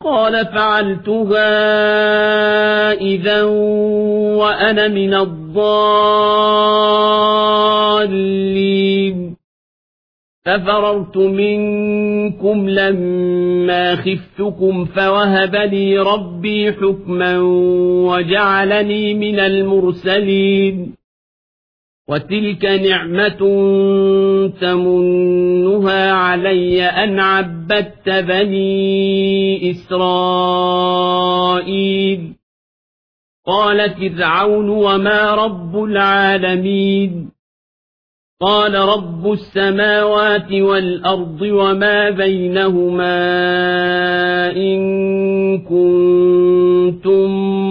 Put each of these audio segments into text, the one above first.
قال فعلتها إذا وأنا من الضالين ففررت منكم لما خفتكم فوهب لي ربي حكما وجعلني من المرسلين وتلك نعمة تمنها علي أن عبدت بني إسرائيل قال فرعون وما رب العالمين قال رب السماوات والأرض وما بينهما إن كنتم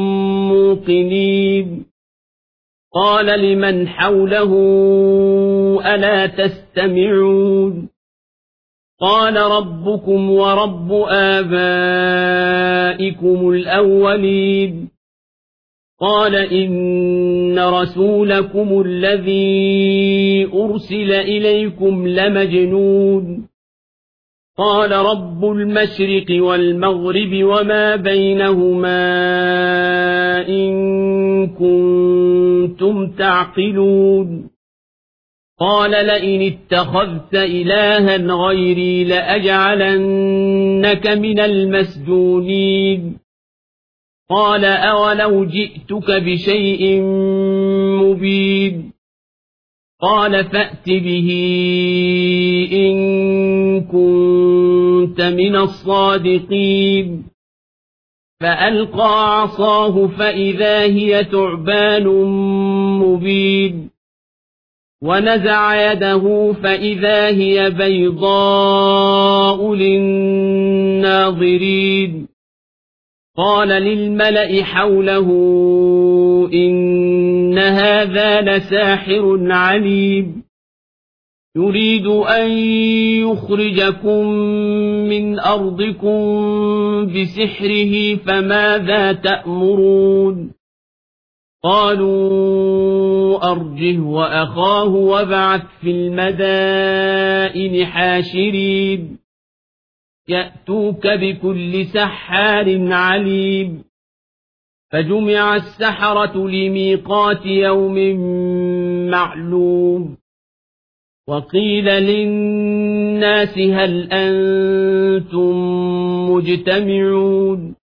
موقنين قال لمن حوله ألا تستمعون قال ربكم ورب آبائكم الأولين قال إن رسولكم الذي أرسل إليكم لمجنون قال رب المشرق والمغرب وما بينهما إن كنتم تعقلون قال لئن اتخذت إلها غيري لأجعلنك من المسجونين قال أولو جئتك بشيء مبين قال فأت به إن كنت من الصادقين فألقى عصاه فإذا هي ثعبان مبين ونزع يده فإذا هي بيضاء للناظرين قال للملأ حوله إن هذا لساحر عليم يريد أن يخرجكم من أرضكم بسحره فماذا تأمرون قالوا أرجه وأخاه وابعث في المدائن حاشرين يأتوك بكل سحار عليم فجمع السحرة لميقات يوم معلوم وقيل للناس هل أنتم مجتمعون